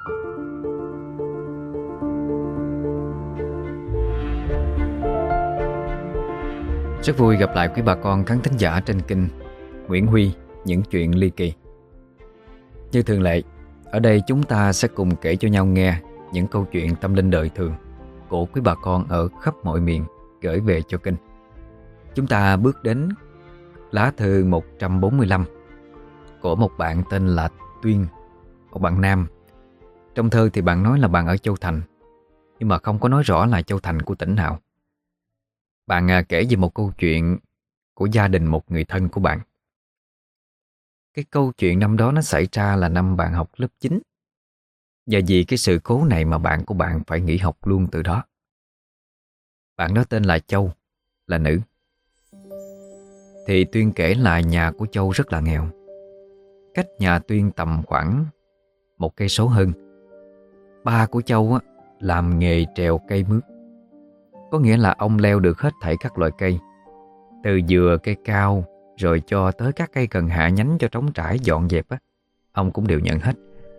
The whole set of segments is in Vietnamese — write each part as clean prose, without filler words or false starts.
Rất vui gặp lại quý bà con khán thính giả trên kênh Nguyễn Huy Những Chuyện Ly Kỳ. Như thường lệ, ở đây chúng ta sẽ cùng kể cho nhau nghe những câu chuyện tâm linh đời thường của quý bà con ở khắp mọi miền gửi về cho kênh. Chúng ta bước đến lá thư 145 của một bạn tên là Tuyên, một bạn nam. Trong thơ thì bạn nói là bạn ở Châu Thành, nhưng mà không có nói rõ là Châu Thành của tỉnh nào. Bạn kể về một câu chuyện của gia đình một người thân của bạn. Cái câu chuyện năm đó nó xảy ra là năm bạn học lớp 9. Và vì cái sự cố này mà bạn của bạn phải nghỉ học luôn từ đó. Bạn đó tên là Châu, là nữ. Thì Tuyên kể là nhà của Châu rất là nghèo. Cách nhà Tuyên tầm khoảng 1 cây số hơn. Ba của Châu á, làm nghề trèo cây mướt. Có nghĩa là ông leo được hết thảy các loại cây, từ dừa, cây cao, rồi cho tới các cây cần hạ nhánh cho trống trải dọn dẹp á, ông cũng đều nhận hết.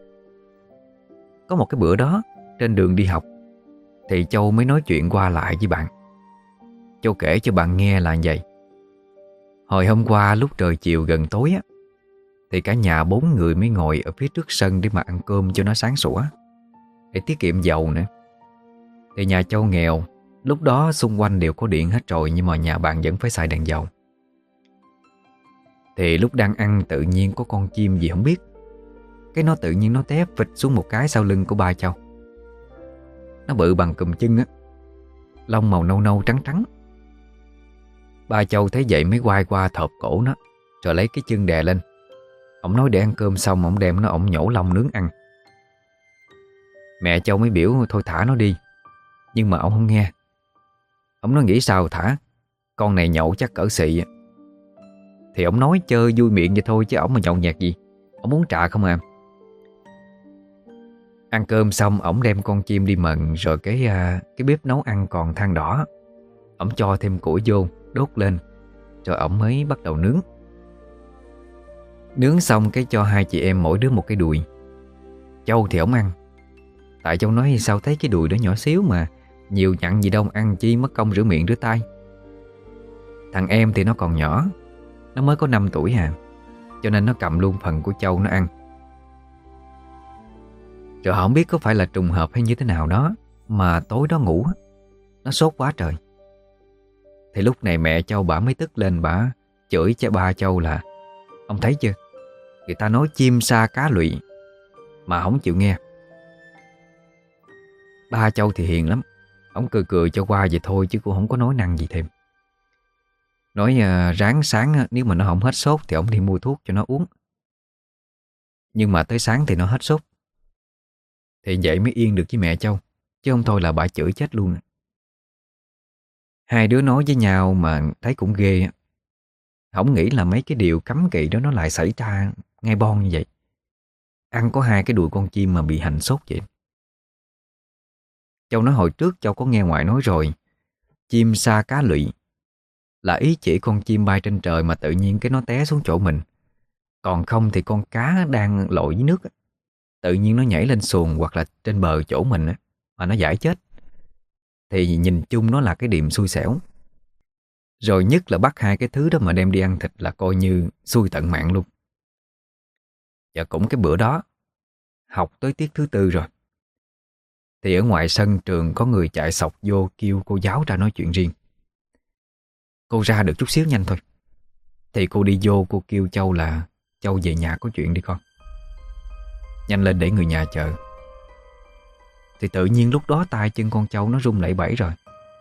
Có một cái bữa đó, trên đường đi học, thì Châu mới nói chuyện qua lại với bạn. Châu kể cho bạn nghe là vậy. Hồi hôm qua lúc trời chiều gần tối á, thì cả nhà 4 người mới ngồi ở phía trước sân để mà ăn cơm cho nó sáng sủa, để tiết kiệm dầu nữa. Thì nhà Châu nghèo, lúc đó xung quanh đều có điện hết rồi, nhưng mà nhà bạn vẫn phải xài đèn dầu. Thì lúc đang ăn tự nhiên có con chim gì không biết, cái nó tự nhiên nó té phịch xuống một cái sau lưng của ba Châu. Nó bự bằng cùm chân á, lông màu nâu nâu trắng trắng. Ba Châu thấy vậy mới quay qua thộp cổ nó, rồi lấy cái chân đè lên. Ổng nói để ăn cơm xong ổng đem nó, ổng nhổ lông nướng ăn. Mẹ Châu mới biểu thôi thả nó đi, nhưng mà ổng không nghe. Ổng nói nghĩ sao thả, con này nhậu chắc cỡ xị. Thì ổng nói chơi vui miệng vậy thôi, chứ ổng mà nhậu nhẹt gì. Ổng muốn trà không à. Ăn cơm xong ổng đem con chim đi mần, rồi cái bếp nấu ăn còn than đỏ, ổng cho thêm củi vô đốt lên, rồi ổng mới bắt đầu nướng. Nướng xong cái cho hai chị em mỗi đứa một cái đùi. Châu thì ổng ăn, tại Châu nói sao thấy cái đùi đó nhỏ xíu mà nhiều nhặn gì đâu ăn chi mất công rửa miệng rửa tay. Thằng em thì nó còn nhỏ, nó mới có 5 tuổi à, cho nên nó cầm luôn phần của Châu nó ăn. Rồi không biết có phải là trùng hợp hay như thế nào đó, mà tối đó ngủ nó sốt quá trời. Thì lúc này mẹ Châu bả mới tức lên, bả chửi cho ba Châu là ông thấy chưa, người ta nói chim sa cá lụy mà không chịu nghe. Ba Châu thì hiền lắm, ông cười cười cho qua vậy thôi chứ cũng không có nói năng gì thêm. Nói ráng sáng nếu mà nó không hết sốt thì ông đi mua thuốc cho nó uống. Nhưng mà tới sáng thì nó hết sốt. Thì vậy mới yên được với mẹ Châu, chứ không thôi là bà chửi chết luôn. Hai đứa nói với nhau mà thấy cũng ghê. Không nghĩ là mấy cái điều cấm kỵ đó nó lại xảy ra ngay bon như vậy. Ăn có 2 cái đùi con chim mà bị hành sốt vậy. Châu nói hồi trước Châu có nghe ngoại nói rồi, chim sa cá lụy là ý chỉ con chim bay trên trời mà tự nhiên cái nó té xuống chỗ mình. Còn không thì con cá đang lội dưới nước, tự nhiên nó nhảy lên xuồng hoặc là trên bờ chỗ mình mà nó giải chết. Thì nhìn chung nó là cái điềm xui xẻo. Rồi nhất là bắt 2 cái thứ đó mà đem đi ăn thịt là coi như xui tận mạng luôn. Và cũng cái bữa đó, học tới tiết thứ 4 rồi, thì ở ngoài sân trường có người chạy xộc vô kêu cô giáo ra nói chuyện riêng. Cô ra được chút xíu nhanh thôi. Thì cô đi vô, cô kêu Châu là Châu về nhà có chuyện đi con, nhanh lên để người nhà chờ. Thì tự nhiên lúc đó tay chân con Châu nó run lẩy bẩy rồi.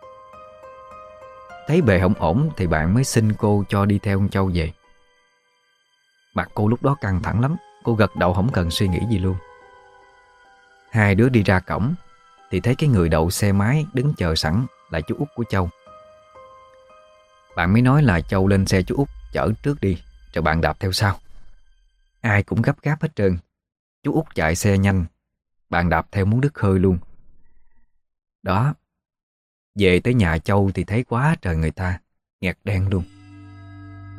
Thấy bề không ổn thì bạn mới xin cô cho đi theo con Châu về. Mặt cô lúc đó căng thẳng lắm, cô gật đầu không cần suy nghĩ gì luôn. Hai đứa đi ra cổng thì thấy cái người đậu xe máy đứng chờ sẵn là chú út của Châu. Bạn mới nói là Châu lên xe chú út chở trước đi, rồi bạn đạp theo sau. Ai cũng gấp gáp hết trơn. Chú út chạy xe nhanh, bạn đạp theo muốn đứt hơi luôn. Đó, về tới nhà Châu thì thấy quá trời người ta, nghẹt đen luôn.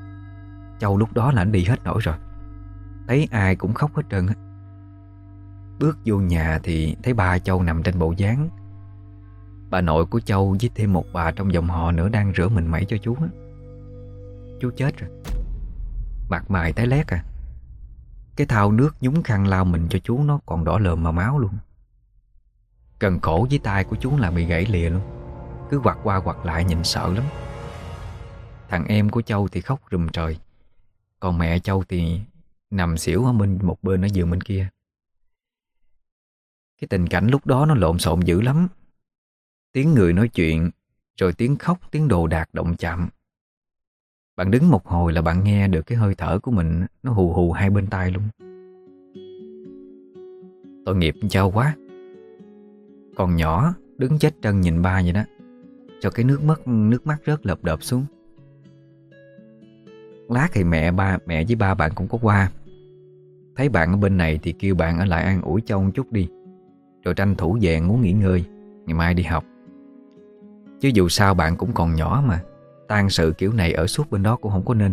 Châu lúc đó là anh đi hết nổi rồi, thấy ai cũng khóc hết trơn á. Bước vô nhà thì thấy ba Châu nằm trên bộ dáng. Bà nội của Châu với thêm một bà trong dòng họ nữa đang rửa mình mẩy cho chú á. Chú chết rồi, mặt mày tái lét à. Cái thau nước nhúng khăn lau mình cho chú nó còn đỏ lờm mà máu luôn. Cần cổ với tay của chú là bị gãy lìa luôn, cứ quặt qua quặt lại nhìn sợ lắm. Thằng em của Châu thì khóc rùm trời, còn mẹ Châu thì nằm xỉu ở một bên ở giường bên kia. Cái tình cảnh lúc đó nó lộn xộn dữ lắm. Tiếng người nói chuyện, rồi tiếng khóc, tiếng đồ đạc động chạm. Bạn đứng một hồi là bạn nghe được cái hơi thở của mình nó hù hù hai bên tai luôn. Tội nghiệp Châu quá. Còn nhỏ đứng chết trân nhìn ba vậy đó, cho cái nước mắt rớt lợp đợp xuống. Lát thì mẹ với ba bạn cũng có qua. Thấy bạn ở bên này thì kêu bạn ở lại an ủi Châu một chút đi, rồi tranh thủ về ngủ nghỉ ngơi, ngày mai đi học. Chứ dù sao bạn cũng còn nhỏ mà, tang sự kiểu này ở suốt bên đó cũng không có nên.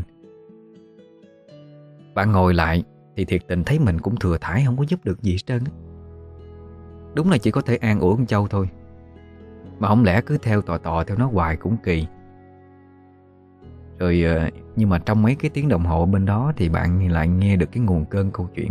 Bạn ngồi lại thì thiệt tình thấy mình cũng thừa thãi, không có giúp được gì hết trơn á. Đúng là chỉ có thể an ủi con Châu thôi, mà không lẽ cứ theo tò theo nó hoài cũng kỳ. Rồi nhưng mà trong mấy cái tiếng đồng hồ bên đó thì bạn lại nghe được cái nguồn cơn câu chuyện.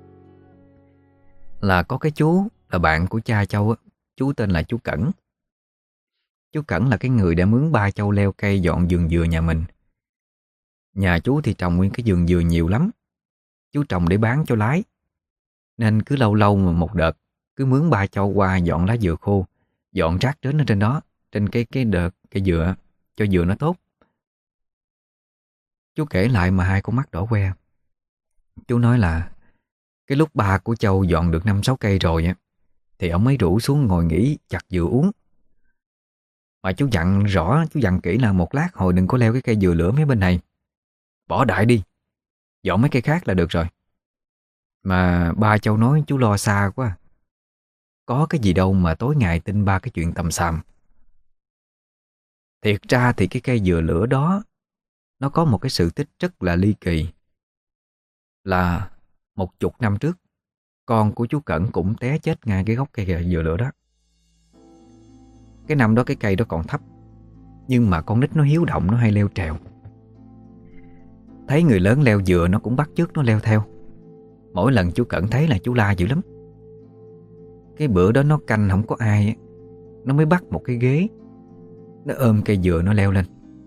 Là có cái chú là bạn của cha Châu á, chú tên là chú Cẩn. Chú Cẩn là cái người đã mướn ba Châu leo cây dọn vườn dừa nhà mình. Nhà chú thì trồng nguyên cái vườn dừa nhiều lắm. Chú trồng để bán cho lái, nên cứ lâu lâu mà một đợt cứ mướn ba Châu qua dọn lá dừa khô, dọn rác đến ở trên đó, trên cái đợt cây dừa, cho dừa nó tốt. Chú kể lại mà hai con mắt đỏ que. Chú nói là cái lúc ba của Châu dọn được 5-6 cây rồi á, thì ông mới rủ xuống ngồi nghỉ chặt dừa uống. Mà chú dặn kỹ là một lát hồi đừng có leo cái cây dừa lửa mấy bên này, bỏ đại đi, dọn mấy cây khác là được rồi. Mà ba Châu nói chú lo xa quá, có cái gì đâu mà tối ngày tin ba cái chuyện tầm xàm. Thiệt ra thì cái cây dừa lửa đó nó có một cái sự tích rất là ly kỳ. Là 10 năm trước, con của chú Cẩn cũng té chết ngay cái gốc cây dừa lửa đó. Cái năm đó cái cây đó còn thấp, nhưng mà con nít nó hiếu động, nó hay leo trèo. Thấy người lớn leo dừa nó cũng bắt chước nó leo theo. Mỗi lần chú Cẩn thấy là chú la dữ lắm. Cái bữa đó nó canh không có ai, nó mới bắt một cái ghế, nó ôm cây dừa nó leo lên.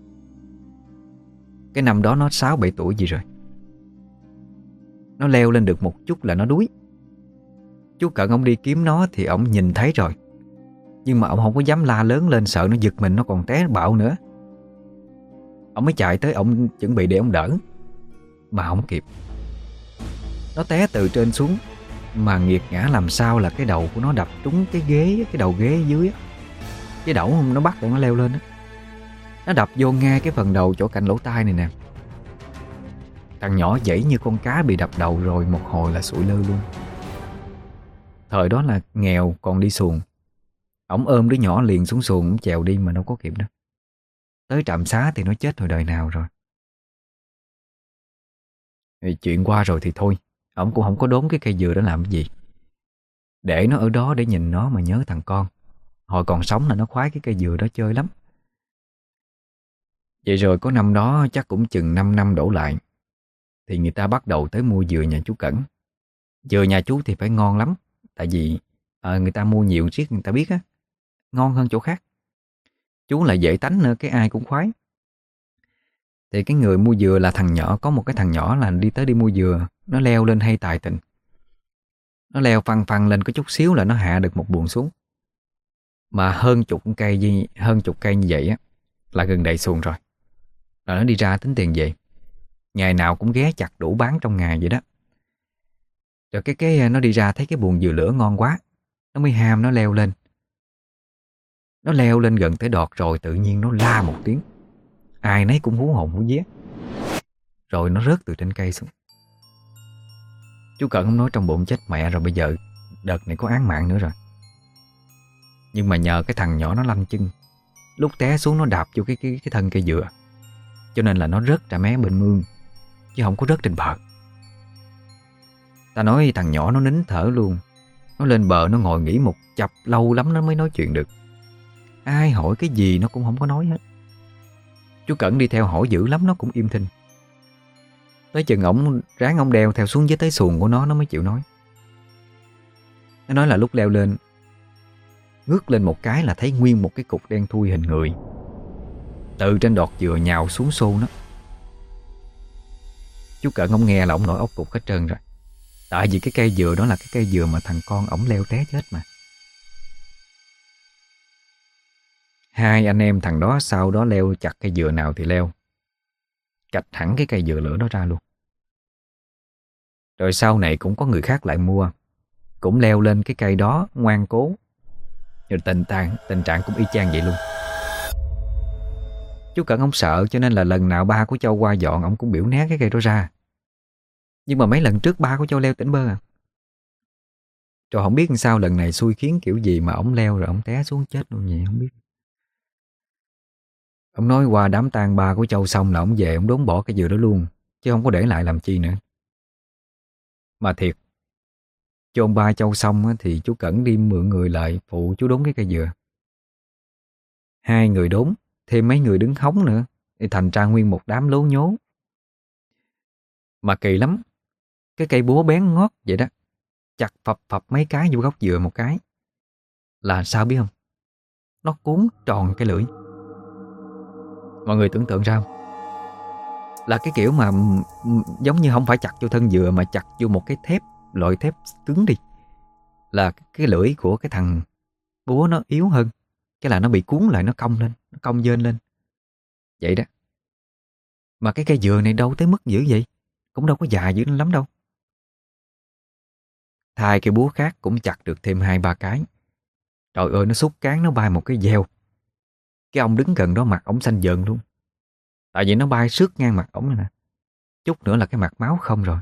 Cái năm đó nó 6-7 tuổi gì rồi. Nó leo lên được một chút là nó đuối. Chú Cận ông đi kiếm nó thì ông nhìn thấy rồi, nhưng mà ông không có dám la lớn lên, sợ nó giật mình nó còn té bạo nữa. Ông mới chạy tới, ông chuẩn bị để ông đỡ, mà không kịp. Nó té từ trên xuống, mà nghiệt ngã làm sao là cái đầu của nó đập trúng cái ghế, cái đầu ghế dưới á. Cái đẩu nó bắt để nó leo lên á, nó đập vô ngay cái phần đầu chỗ cạnh lỗ tai này nè. Thằng nhỏ dãy như con cá bị đập đầu rồi một hồi là sụi lơ luôn. Thời đó là nghèo còn đi xuồng, ổng ôm đứa nhỏ liền xuống xuồng, ổng chèo đi mà đâu có kịp đâu. Tới trạm xá thì nó chết hồi đời nào rồi. Thì chuyện qua rồi thì thôi, ổng cũng không có đốn cái cây dừa đó làm cái gì, để nó ở đó để nhìn nó mà nhớ thằng con. Hồi còn sống là nó khoái cái cây dừa đó chơi lắm. Vậy rồi có năm đó chắc cũng chừng 5 năm đổ lại, thì người ta bắt đầu tới mua dừa nhà chú Cẩn. Dừa nhà chú thì phải ngon lắm, tại vì người ta mua nhiều riết người ta biết á, ngon hơn chỗ khác. Chú lại dễ tánh nữa, cái ai cũng khoái. Thì cái người mua dừa là thằng nhỏ, có một cái thằng nhỏ là đi mua dừa, nó leo lên hay tài tình. Nó leo phăng phăng lên có chút xíu là nó hạ được một buồng xuống. Mà hơn chục cây như vậy á là gần đầy xuồng rồi. Rồi nó đi ra tính tiền về. Ngày nào cũng ghé chặt đủ bán trong ngày vậy đó. Rồi cái nó đi ra thấy cái buồng dừa lửa ngon quá, nó mới ham nó leo lên. Nó leo lên gần tới đọt rồi tự nhiên nó la một tiếng, ai nấy cũng hú hồn hú vía. Rồi nó rớt từ trên cây xuống. Chú Cận không nói trong bụng chết mẹ rồi, bây giờ đợt này có án mạng nữa rồi. Nhưng mà nhờ cái thằng nhỏ nó lanh chân, lúc té xuống nó đạp vô cái thân cây dừa, cho nên là nó rớt ra mé bên mương, chứ không có rớt trên bờ. Ta nói thằng nhỏ nó nín thở luôn, Nó lên bờ nó ngồi nghỉ một chập lâu lắm nó mới nói chuyện được. Ai hỏi cái gì nó cũng không có nói hết. Chú Cẩn đi theo hỏi dữ lắm nó cũng im thinh. Tới chừng ổng ráng ổng đeo theo xuống dưới tới xuồng của nó mới chịu nói. Nó nói là lúc leo lên, ngước lên một cái là thấy nguyên một cái cục đen thui hình người từ trên đọt dừa nhào xuống xô nó. Chú Cận ông nghe là ông nổi ốc cục hết trơn rồi. Tại vì cái cây dừa đó là cái cây dừa mà thằng con ổng leo té chết mà. Hai anh em thằng đó sau đó leo chặt cây dừa nào thì leo, cạch hẳn cái cây dừa lửa đó ra luôn. Rồi sau này cũng có người khác lại mua, cũng leo lên cái cây đó ngoan cố. Rồi tình trạng cũng y chang vậy luôn. Chú Cận ông sợ cho nên là lần nào ba của Châu qua dọn ông cũng biểu né cái cây đó ra. Nhưng mà mấy lần trước ba của Châu leo tỉnh bơ à. Rồi không biết làm sao lần này xui khiến kiểu gì mà ổng leo rồi ổng té xuống chết luôn vậy không biết. Ông nói qua đám tang ba của Châu xong là ổng về ổng đốn bỏ cái dừa đó luôn, chứ không có để lại làm chi nữa. Mà thiệt, chôn ba Châu xong thì chú Cẩn đi mượn người lại phụ chú đốn cái cây dừa. Hai người đốn, thêm mấy người đứng hóng nữa, thì thành ra nguyên một đám lố nhố. Mà kỳ lắm, cái cây búa bén ngót vậy đó, chặt phập phập mấy cái vô gốc dừa một cái là sao biết không? Nó cuốn tròn cái lưỡi. Mọi người tưởng tượng ra không? Là cái kiểu mà giống như không phải chặt vô thân dừa mà chặt vô một cái thép, loại thép cứng đi. Là cái lưỡi của cái thằng búa nó yếu hơn, cái là nó bị cuốn lại, nó cong lên, nó cong dên lên vậy đó. Mà cái cây dừa này đâu tới mức dữ vậy, cũng đâu có dài dữ lắm đâu. Thay cây búa khác cũng chặt được thêm 2-3 cái. Trời ơi, nó xúc cán nó bay một cái gieo. Cái ông đứng gần đó mặt ổng xanh dần luôn. Tại vì nó bay sướt ngang mặt ổng này nè. Chút nữa là cái mặt máu không rồi.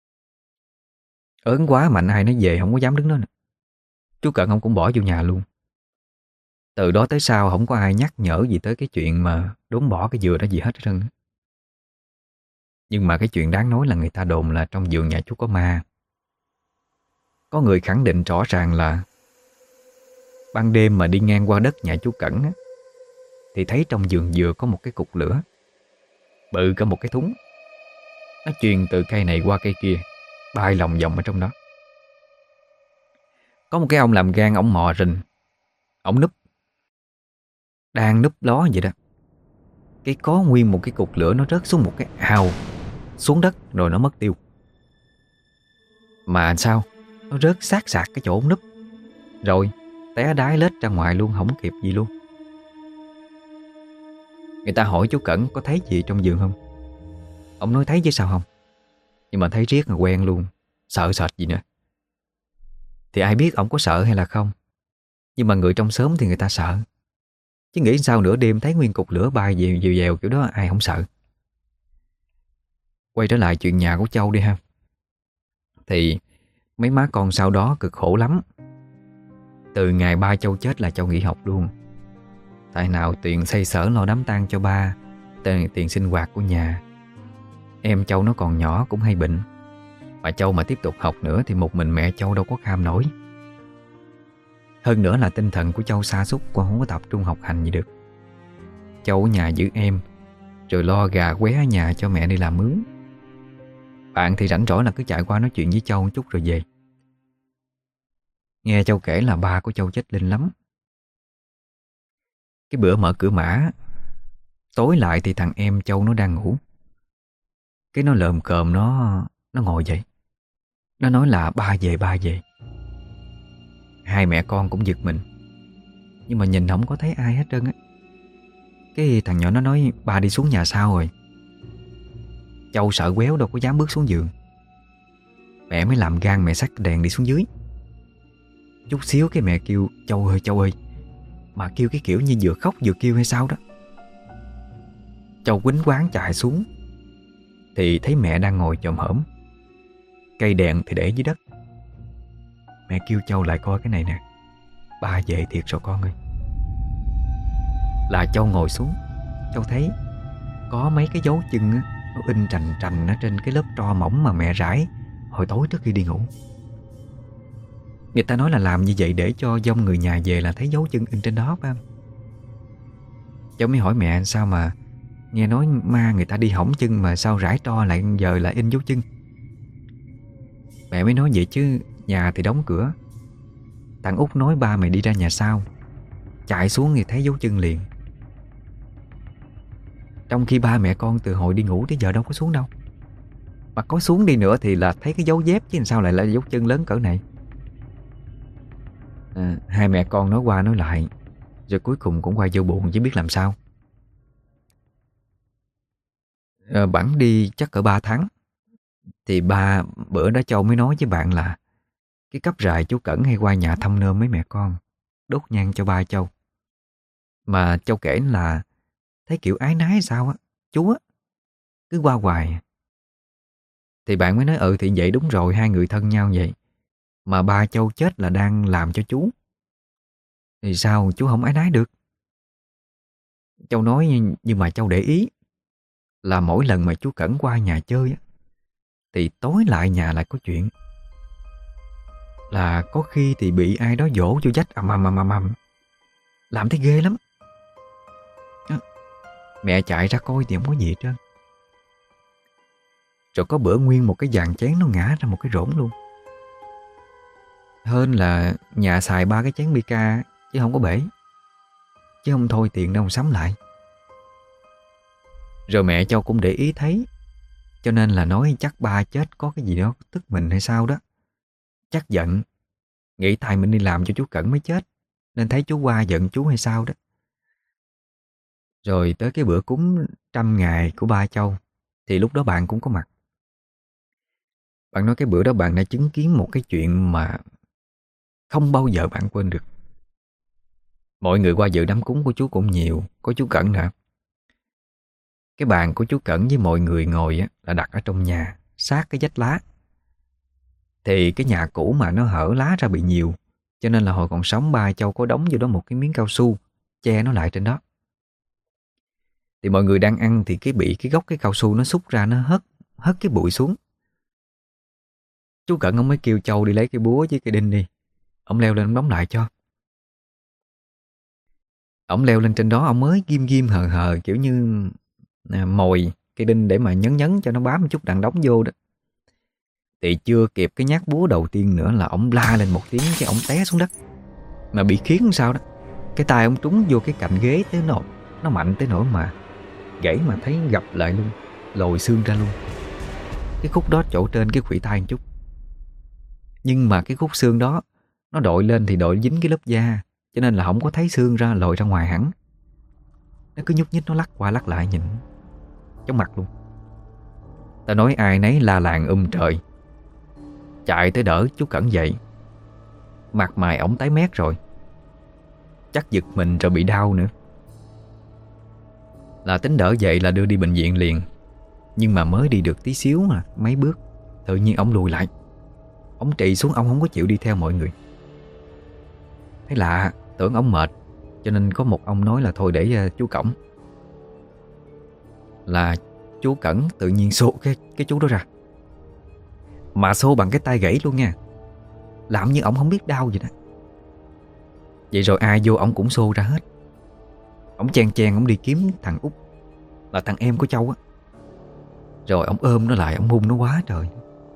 Ớn quá mạnh ai nó về không có dám đứng đó nè. Chú Cận ông cũng bỏ vô nhà luôn. Từ đó tới sau không có ai nhắc nhở gì tới cái chuyện mà đốn bỏ cái dừa đó gì hết trơn. Nhưng mà cái chuyện đáng nói là người ta đồn là trong vườn nhà chú có ma. Có người khẳng định rõ ràng là ban đêm mà đi ngang qua đất nhà chú Cẩn á, thì thấy trong vườn dừa có một cái cục lửa bự cả một cái thúng. Nó truyền từ cây này qua cây kia, bay lòng vòng ở trong đó. Có một cái ông làm gan, ổng mò rình, ổng núp, đang núp ló vậy đó, cái có nguyên một cái cục lửa nó rớt xuống một cái ao xuống đất rồi nó mất tiêu. Mà sao nó rớt sát sạc cái chỗ ổng núp, rồi té đái lết ra ngoài luôn, không kịp gì luôn. Người ta hỏi chú Cẩn có thấy gì trong vườn không? Ông nói thấy chứ sao không. Nhưng mà thấy riết là quen luôn, sợ sệt gì nữa. Thì ai biết ông có sợ hay là không. Nhưng mà người trong xóm thì người ta sợ. Chứ nghĩ sao nửa đêm thấy nguyên cục lửa bay dèo dèo dèo kiểu đó ai không sợ. Quay trở lại chuyện nhà của Châu đi ha. Thì mấy má con sau đó cực khổ lắm. Từ ngày ba Châu chết là Châu nghỉ học luôn. Tại nào tiền xây sở lo đám tang cho ba, tiền sinh hoạt của nhà. Em Châu nó còn nhỏ cũng hay bệnh. Mà Châu mà tiếp tục học nữa thì một mình mẹ Châu đâu có kham nổi. Hơn nữa là tinh thần của Châu sa sút, con không có tập trung học hành gì được. Châu ở nhà giữ em, rồi lo gà qué ở nhà cho mẹ đi làm mướn. Bạn thì rảnh rỗi là cứ chạy qua nói chuyện với Châu một chút rồi về. Nghe Châu kể là ba của Châu chết linh lắm. Cái bữa mở cửa mã, tối lại thì thằng em Châu nó đang ngủ. Cái nó lờm cờm nó ngồi dậy. Nó nói là ba về. Hai mẹ con cũng giật mình, nhưng mà nhìn không có thấy ai hết trơn á. Cái thằng nhỏ nó nói ba đi xuống nhà sau rồi. Châu sợ quéo đâu có dám bước xuống giường. Mẹ mới làm gan mẹ xách đèn đi xuống dưới. Chút xíu cái mẹ kêu Châu ơi. Mà kêu cái kiểu như vừa khóc vừa kêu hay sao đó. Châu quýnh quáng chạy xuống thì thấy mẹ đang ngồi chồm hổm, cây đèn thì để dưới đất. Mẹ kêu Châu lại coi cái này nè. Ba về thiệt rồi con ơi. Là Châu ngồi xuống, Châu thấy có mấy cái dấu chân á, nó in trành trành ở trên cái lớp tro mỏng mà mẹ rải hồi tối trước khi đi ngủ. Người ta nói là làm như vậy để cho dông người nhà về là thấy dấu chân in trên đó phải không? Cháu mới hỏi mẹ sao mà nghe nói ma người ta đi hỏng chân mà sao rải tro lại giờ lại in dấu chân. Mẹ mới nói vậy chứ nhà thì đóng cửa. Thằng Út nói ba mày đi ra nhà sau, chạy xuống thì thấy dấu chân liền. Trong khi ba mẹ con từ hồi đi ngủ tới giờ đâu có xuống đâu. Mà có xuống đi nữa thì là thấy cái dấu dép chứ làm sao lại là dấu chân lớn cỡ này. Hai mẹ con nói qua nói lại, rồi cuối cùng cũng quay vô buồn chứ biết làm sao. Bẵng đi chắc cỡ 3 tháng thì ba bữa đó Châu mới nói với bạn là cái cấp rày chú Cẩn hay qua nhà thăm nơm mấy mẹ con, đốt nhang cho ba Châu. Mà Châu kể là thấy kiểu ái nái sao á, chú á cứ qua hoài. Thì bạn mới nói thì vậy đúng rồi, hai người thân nhau vậy. Mà ba Châu chết là đang làm cho chú, thì sao chú không ái nái được. Châu nói nhưng mà Châu để ý là mỗi lần mà chú Cẩn qua nhà chơi á, thì tối lại nhà lại có chuyện. Là có khi thì bị ai đó dỗ vô dách ầm ầm ầm ầm ầm, làm thấy ghê lắm. Mẹ chạy ra coi thì không có gì hết trơn. Rồi có bữa nguyên một cái dàn chén nó ngã ra một cái rỗng luôn. Hơn là nhà xài 3 cái chén Bika chứ không có bể. Chứ không thôi tiền đâu sắm lại. Rồi mẹ Châu cũng để ý thấy, cho nên là nói chắc ba chết có cái gì đó tức mình hay sao đó. Chắc giận, nghĩ tay mình đi làm cho chú Cẩn mới chết, nên thấy chú qua giận chú hay sao đó. Rồi tới cái bữa cúng 100 ngày của ba Châu thì lúc đó bạn cũng có mặt. Bạn nói cái bữa đó bạn đã chứng kiến một cái chuyện mà không bao giờ bạn quên được. Mọi người qua dự đám cúng của chú cũng nhiều, có chú Cẩn nữa. Cái bàn của chú Cẩn với mọi người ngồi á, là đặt ở trong nhà, sát cái vách lá. Thì cái nhà cũ mà nó hở lá ra bị nhiều, cho nên là hồi còn sống ba Châu có đóng vô đó một cái miếng cao su che nó lại trên đó. Thì mọi người đang ăn thì bị cái gốc cái cao su nó xúc ra, nó hất cái bụi xuống. Chú Cẩn ông mới kêu Châu đi lấy cái búa với cái đinh đi. Ông leo lên ông đóng lại cho. Ông leo lên trên đó ông mới ghim ghim hờ hờ kiểu như mồi cái đinh để mà nhấn nhấn cho nó bám một chút đặng đóng vô đó. Thì chưa kịp cái nhát búa đầu tiên nữa là ông la lên một tiếng cái ông té xuống đất. Mà bị khiến sao đó, cái tay ông trúng vô cái cạnh ghế tới nỗi nó mạnh tới nỗi mà gãy mà thấy gập lại luôn, lồi xương ra luôn. Cái khúc đó chỗ trên cái khuỷu tay một chút. Nhưng mà cái khúc xương đó nó đội lên thì đội dính cái lớp da, cho nên là không có thấy xương ra lồi ra ngoài hẳn. Nó cứ nhúc nhích, nó lắc qua lắc lại nhìn chóng mặt luôn. Ta nói ai nấy la làng trời, chạy tới đỡ chú Cẩn dậy. Mặt mày ổng tái mét rồi, chắc giật mình rồi bị đau nữa. Là tính đỡ dậy là đưa đi bệnh viện liền. Nhưng mà mới đi được tí xíu mà mấy bước, tự nhiên ổng lùi lại. Ổng trì xuống, ổng không có chịu đi theo mọi người. Thấy lạ, tưởng ổng mệt, cho nên có một ông nói là thôi để chú cõng. Là chú Cẩn tự nhiên xô cái chú đó ra, mà xô bằng cái tay gãy luôn nha, làm như ổng không biết đau vậy đó. Vậy rồi ai vô ổng cũng xô ra hết. Ổng chen chen ổng đi kiếm thằng Út, là thằng em của Châu á. Rồi ổng ôm nó lại, ổng hung nó quá trời.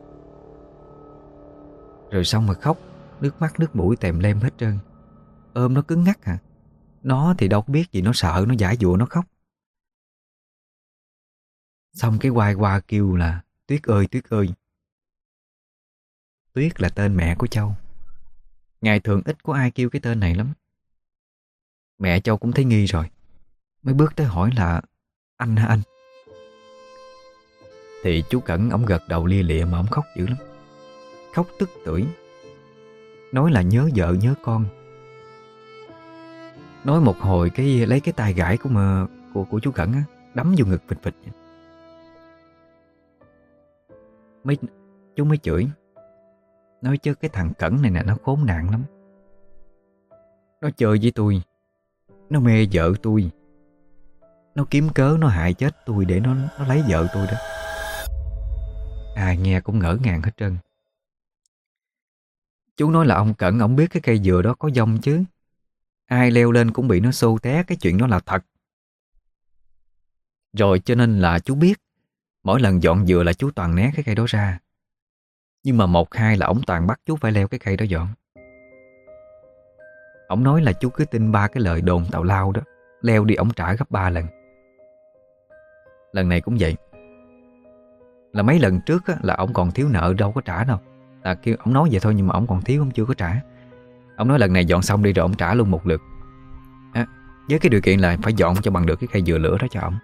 Rồi xong mà khóc, nước mắt nước mũi tèm lem hết trơn. Ôm nó cứng ngắc à. Nó thì đâu có biết gì, nó sợ, nó giải dụa, nó khóc. Xong cái quay qua kêu là Tuyết ơi, Tuyết ơi. Tuyết là tên mẹ của Châu. Ngày thường ít có ai kêu cái tên này lắm. Mẹ Châu cũng thấy nghi rồi, mới bước tới hỏi là anh hả anh? Thì chú Cẩn ổng gật đầu lia lịa mà ổng khóc dữ lắm. Khóc tức tưởi, nói là nhớ vợ nhớ con. Nói một hồi cái lấy cái tay gãi của chú Cẩn á, đấm vô ngực phịch phịch. Chú mới chửi, nói chứ cái thằng Cẩn này nè nó khốn nạn lắm. Nó chơi với tôi, nó mê vợ tôi, nó kiếm cớ nó hại chết tôi để nó lấy vợ tôi đó. Ai nghe cũng ngỡ ngàng hết trơn. Chú nói là ông Cẩn ông biết cái cây dừa đó có dông chứ. Ai leo lên cũng bị nó xô té, cái chuyện đó là thật. Rồi cho nên là chú biết, mỗi lần dọn dừa là chú toàn né cái cây đó ra. Nhưng mà một hai là ổng toàn bắt chú phải leo cái cây đó dọn. Ổng nói là chú cứ tin ba cái lời đồn tào lao đó, leo đi ổng trả gấp 3 lần. Lần này cũng vậy. Là mấy lần trước á, là ổng còn thiếu nợ đâu có trả đâu. Là kêu ổng nói vậy thôi nhưng mà ổng còn thiếu, ổng chưa có trả. Ổng nói lần này dọn xong đi rồi ổng trả luôn một lượt. Với cái điều kiện là phải dọn cho bằng được cái cây dừa lửa đó cho ổng.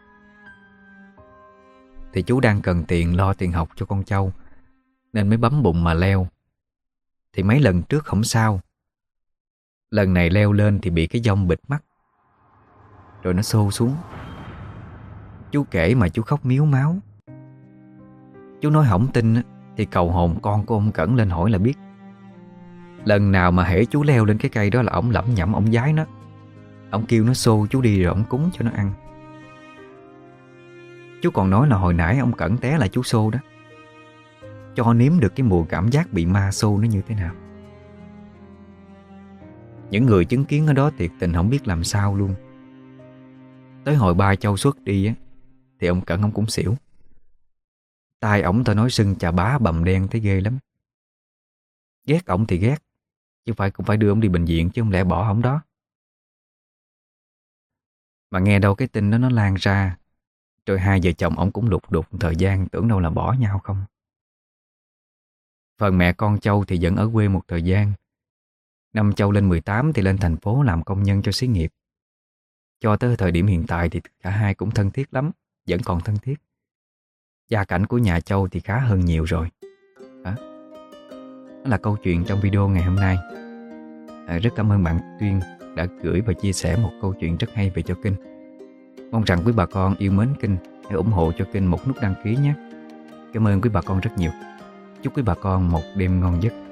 Thì chú đang cần tiền lo tiền học cho con Châu, nên mới bấm bụng mà leo. Thì mấy lần trước không sao, lần này leo lên thì bị cái dông bịt mắt, rồi nó xô xuống. Chú kể mà chú khóc miếu máu. Chú nói hổng tin á, thì cầu hồn con của ông Cẩn lên hỏi là biết. Lần nào mà hễ chú leo lên cái cây đó là ổng lẩm nhẩm ổng vái nó. Ổng kêu nó xô chú đi rồi ổng cúng cho nó ăn. Chú còn nói là hồi nãy ông Cẩn té là chú xô đó, cho nếm được cái mùi cảm giác bị ma xô nó như thế nào. Những người chứng kiến ở đó thiệt tình không biết làm sao luôn. Tới hồi ba Châu xuất đi á, thì ông Cẩn ông cũng xỉu. Tai ổng tao nói sưng chà bá bầm đen thấy ghê lắm. Ghét ổng thì ghét, chứ cũng phải đưa ổng đi bệnh viện, chứ không lẽ bỏ ổng đó. Mà nghe đâu cái tin đó nó lan ra, rồi hai vợ chồng ổng cũng lục đục thời gian, tưởng đâu là bỏ nhau không. Phần mẹ con Châu thì vẫn ở quê một thời gian. Năm Châu lên 18 thì lên thành phố làm công nhân cho xí nghiệp. Cho tới thời điểm hiện tại thì cả hai cũng thân thiết lắm, vẫn còn thân thiết. Gia cảnh của nhà Châu thì khá hơn nhiều rồi. Đó là câu chuyện trong video ngày hôm nay. Rất cảm ơn bạn Tuyên đã gửi và chia sẻ một câu chuyện rất hay về cho kênh. Mong rằng quý bà con yêu mến kênh hãy ủng hộ cho kênh một nút đăng ký nhé. Cảm ơn quý bà con rất nhiều. Chúc quý bà con một đêm ngon giấc.